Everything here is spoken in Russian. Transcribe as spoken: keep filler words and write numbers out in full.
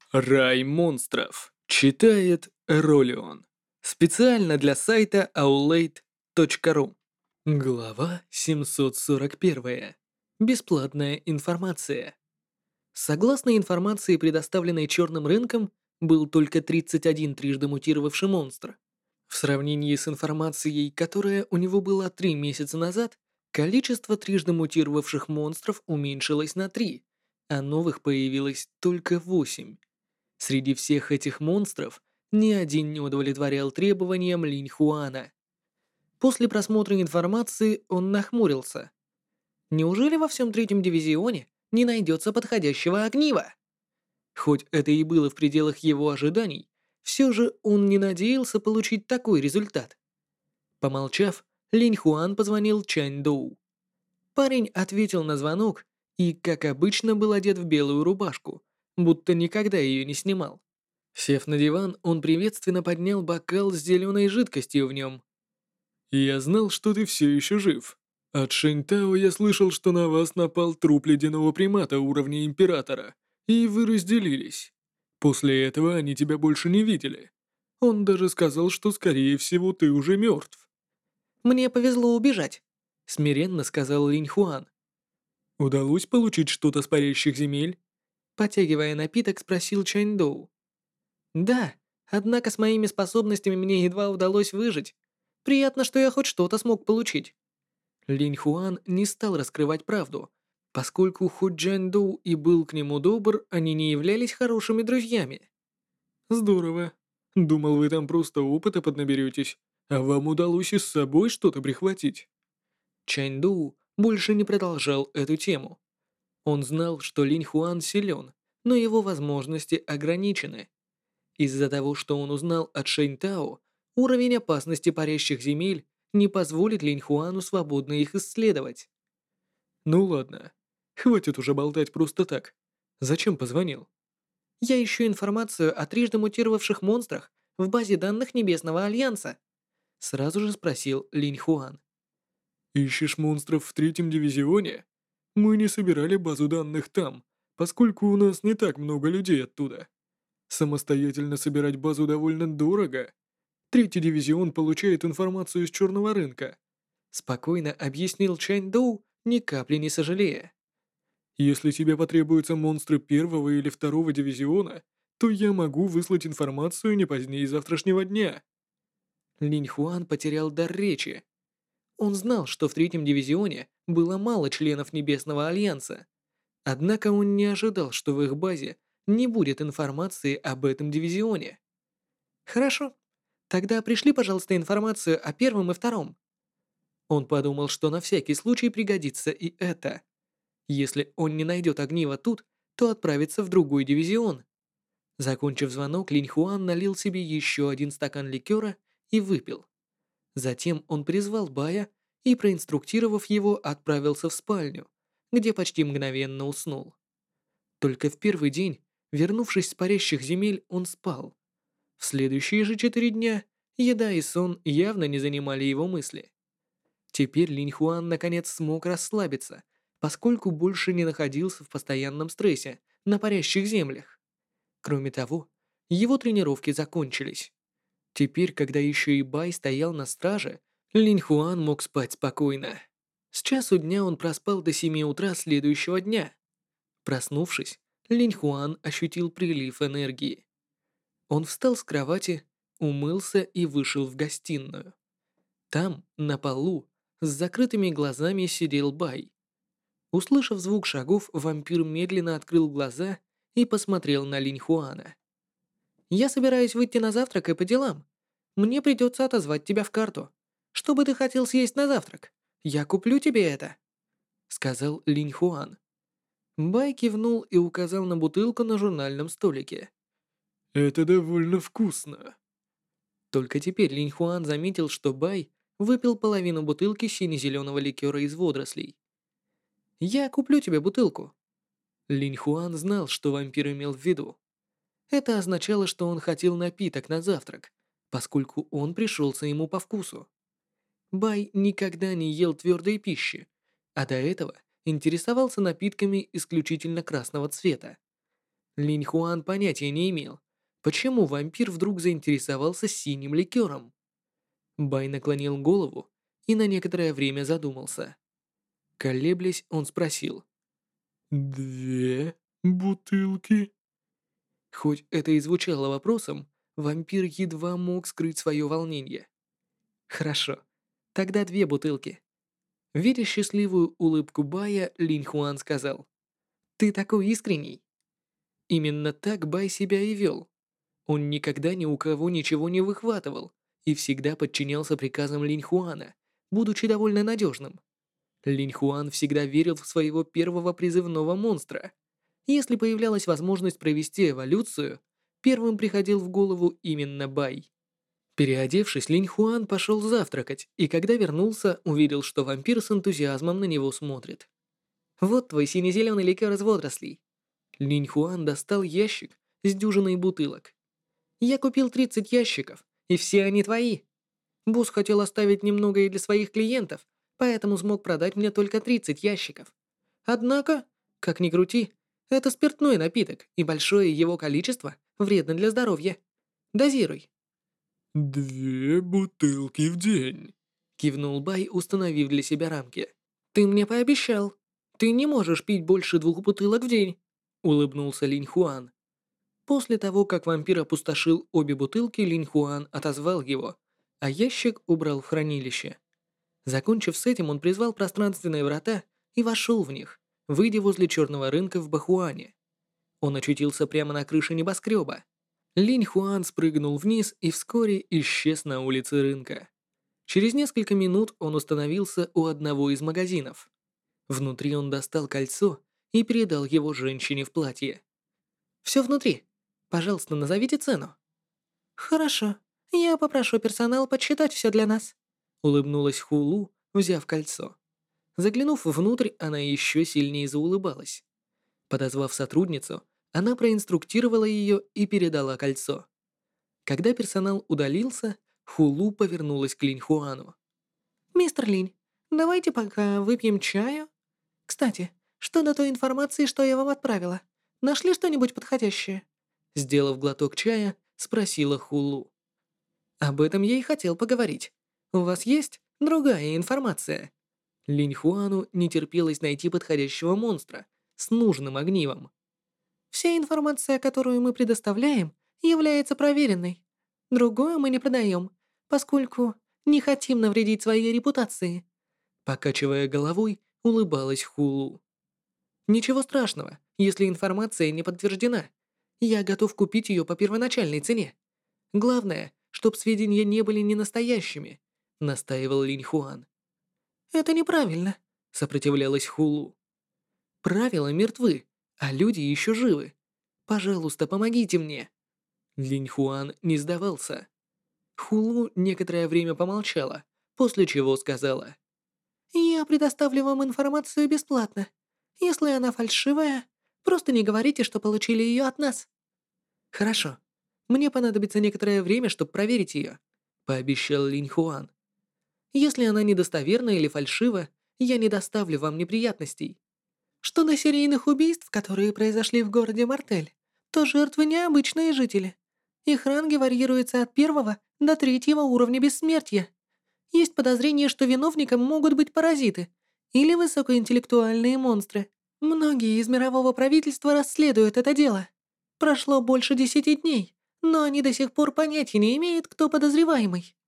Рай монстров. Читает Ролион. Специально для сайта аулейт точка ру. Глава семьсот сорок один. Бесплатная информация. Согласно информации, предоставленной черным рынком, был только тридцать один трижды мутировавший монстр. В сравнении с информацией, которая у него была три месяца назад, количество трижды мутировавших монстров уменьшилось на три, а новых появилось только восемь. Среди всех этих монстров ни один не удовлетворял требованиям Линь Хуана. После просмотра информации он нахмурился. Неужели во всем третьем дивизионе не найдется подходящего огнива? Хоть это и было в пределах его ожиданий, все же он не надеялся получить такой результат. Помолчав, Линь Хуан позвонил Чань Доу. Парень ответил на звонок и, как обычно, был одет в белую рубашку, будто никогда ее не снимал. Сев на диван, он приветственно поднял бокал с зеленой жидкостью в нем. «Я знал, что ты все еще жив. От Шэньтао я слышал, что на вас напал труп ледяного примата уровня Императора, и вы разделились. После этого они тебя больше не видели. Он даже сказал, что, скорее всего, ты уже мертв». «Мне повезло убежать», — смиренно сказал Линь Хуан. «Удалось получить что-то с парящих земель?» Потягивая напиток, спросил Чань Доу. «Да, однако с моими способностями мне едва удалось выжить. Приятно, что я хоть что-то смог получить». Линь Хуан не стал раскрывать правду, поскольку хоть Джан Доу и был к нему добр, они не являлись хорошими друзьями. «Здорово. Думал, вы там просто опыта поднаберетесь, а вам удалось и с собой что-то прихватить». Чань Доу больше не продолжал эту тему. Он знал, что Линь Хуан силен, но его возможности ограничены. Из-за того, что он узнал от Шэнь Тао, уровень опасности парящих земель не позволит Линь Хуану свободно их исследовать. Ну ладно, хватит уже болтать просто так. Зачем позвонил? Я ищу информацию о трижды мутировавших монстрах в базе данных Небесного Альянса. Сразу же спросил Линь Хуан. Ищешь монстров в третьем дивизионе? Мы не собирали базу данных там, поскольку у нас не так много людей оттуда. Самостоятельно собирать базу довольно дорого. Третий дивизион получает информацию из черного рынка. Спокойно объяснил Чань Доу, ни капли не сожалея. Если тебе потребуются монстры первого или второго дивизиона, то я могу выслать информацию не позднее завтрашнего дня. Линь Хуан потерял дар речи. Он знал, что в третьем дивизионе было мало членов Небесного Альянса. Однако он не ожидал, что в их базе не будет информации об этом дивизионе. Хорошо, тогда пришли, пожалуйста, информацию о первом и втором. Он подумал, что на всякий случай пригодится и это. Если он не найдет огнива тут, то отправится в другой дивизион. Закончив звонок, Линь Хуан налил себе еще один стакан ликера и выпил. Затем он призвал Бая и, проинструктировав его, отправился в спальню, где почти мгновенно уснул. Только в первый день, вернувшись с парящих земель, он спал. В следующие же четыре дня еда и сон явно не занимали его мысли. Теперь Линь Хуан наконец смог расслабиться, поскольку больше не находился в постоянном стрессе на парящих землях. Кроме того, его тренировки закончились. Теперь, когда еще и Бай стоял на страже, Линь Хуан мог спать спокойно. С часу дня он проспал до семи утра следующего дня. Проснувшись, Линь Хуан ощутил прилив энергии. Он встал с кровати, умылся и вышел в гостиную. Там, на полу, с закрытыми глазами сидел Бай. Услышав звук шагов, вампир медленно открыл глаза и посмотрел на Линь Хуана. «Я собираюсь выйти на завтрак и по делам. Мне придется отозвать тебя в карту. Что бы ты хотел съесть на завтрак? Я куплю тебе это», — сказал Линь Хуан. Бай кивнул и указал на бутылку на журнальном столике. «Это довольно вкусно». Только теперь Линь Хуан заметил, что Бай выпил половину бутылки сине-зеленого ликера из водорослей. «Я куплю тебе бутылку». Линь Хуан знал, что вампир имел в виду. Это означало, что он хотел напиток на завтрак, поскольку он пришелся ему по вкусу. Бай никогда не ел твердой пищи, а до этого интересовался напитками исключительно красного цвета. Линь Хуан понятия не имел, почему вампир вдруг заинтересовался синим ликером. Бай наклонил голову и на некоторое время задумался. Колеблясь, он спросил. «Две бутылки?» Хоть это и звучало вопросом, вампир едва мог скрыть свое волнение. «Хорошо, тогда две бутылки». Видя счастливую улыбку Бая, Линь Хуан сказал. «Ты такой искренний». Именно так Бай себя и вел. Он никогда ни у кого ничего не выхватывал и всегда подчинялся приказам Линь Хуана, будучи довольно надежным. Линь Хуан всегда верил в своего первого призывного монстра. Если появлялась возможность провести эволюцию, первым приходил в голову именно Бай. Переодевшись, Линь Хуан пошел завтракать, и когда вернулся, увидел, что вампир с энтузиазмом на него смотрит. «Вот твой сине-зеленый ликер из водорослей». Линь Хуан достал ящик с дюжиной бутылок. «Я купил тридцать ящиков, и все они твои. Босс хотел оставить немного и для своих клиентов, поэтому смог продать мне только тридцать ящиков. Однако, как ни крути, это спиртной напиток, и большое его количество вредно для здоровья. Дозируй». «Две бутылки в день», — кивнул Бай, установив для себя рамки. «Ты мне пообещал. Ты не можешь пить больше двух бутылок в день», — улыбнулся Линь Хуан. После того, как вампир опустошил обе бутылки, Линь Хуан отозвал его, а ящик убрал в хранилище. Закончив с этим, он призвал пространственные врата и вошел в них, выйдя возле черного рынка в Бахуане. Он очутился прямо на крыше небоскреба. Линь Хуан спрыгнул вниз и вскоре исчез на улице рынка. Через несколько минут он установился у одного из магазинов. Внутри он достал кольцо и передал его женщине в платье. «Все внутри. Пожалуйста, назовите цену». «Хорошо. Я попрошу персонал подсчитать все для нас», — улыбнулась Хулу, взяв кольцо. Заглянув внутрь, она еще сильнее заулыбалась. Подозвав сотрудницу, она проинструктировала ее и передала кольцо. Когда персонал удалился, Хулу повернулась к Линь Хуану. «Мистер Линь, давайте пока выпьем чаю. Кстати, что до той информации, что я вам отправила? Нашли что-нибудь подходящее?» Сделав глоток чая, спросила Хулу. «Об этом я и хотел поговорить. У вас есть другая информация?» Линь Хуану не терпелось найти подходящего монстра с нужным огнивом. «Вся информация, которую мы предоставляем, является проверенной. Другое мы не продаем, поскольку не хотим навредить своей репутации». Покачивая головой, улыбалась Хулу. «Ничего страшного, если информация не подтверждена. Я готов купить ее по первоначальной цене. Главное, чтоб сведения не были ненастоящими», — настаивал Линь Хуан. «Это неправильно», — сопротивлялась Хулу. «Правила мертвы, а люди еще живы. Пожалуйста, помогите мне». Линь Хуан не сдавался. Хулу некоторое время помолчала, после чего сказала. «Я предоставлю вам информацию бесплатно. Если она фальшивая, просто не говорите, что получили ее от нас». «Хорошо. Мне понадобится некоторое время, чтобы проверить ее», — пообещал Линь Хуан. «Если она недостоверна или фальшива, я не доставлю вам неприятностей». Что до серийных убийств, которые произошли в городе Мартель, то жертвы необычные жители. Их ранги варьируются от первого до третьего уровня бессмертия. Есть подозрение, что виновником могут быть паразиты или высокоинтеллектуальные монстры. Многие из мирового правительства расследуют это дело. Прошло больше десяти дней, но они до сих пор понятия не имеют, кто подозреваемый.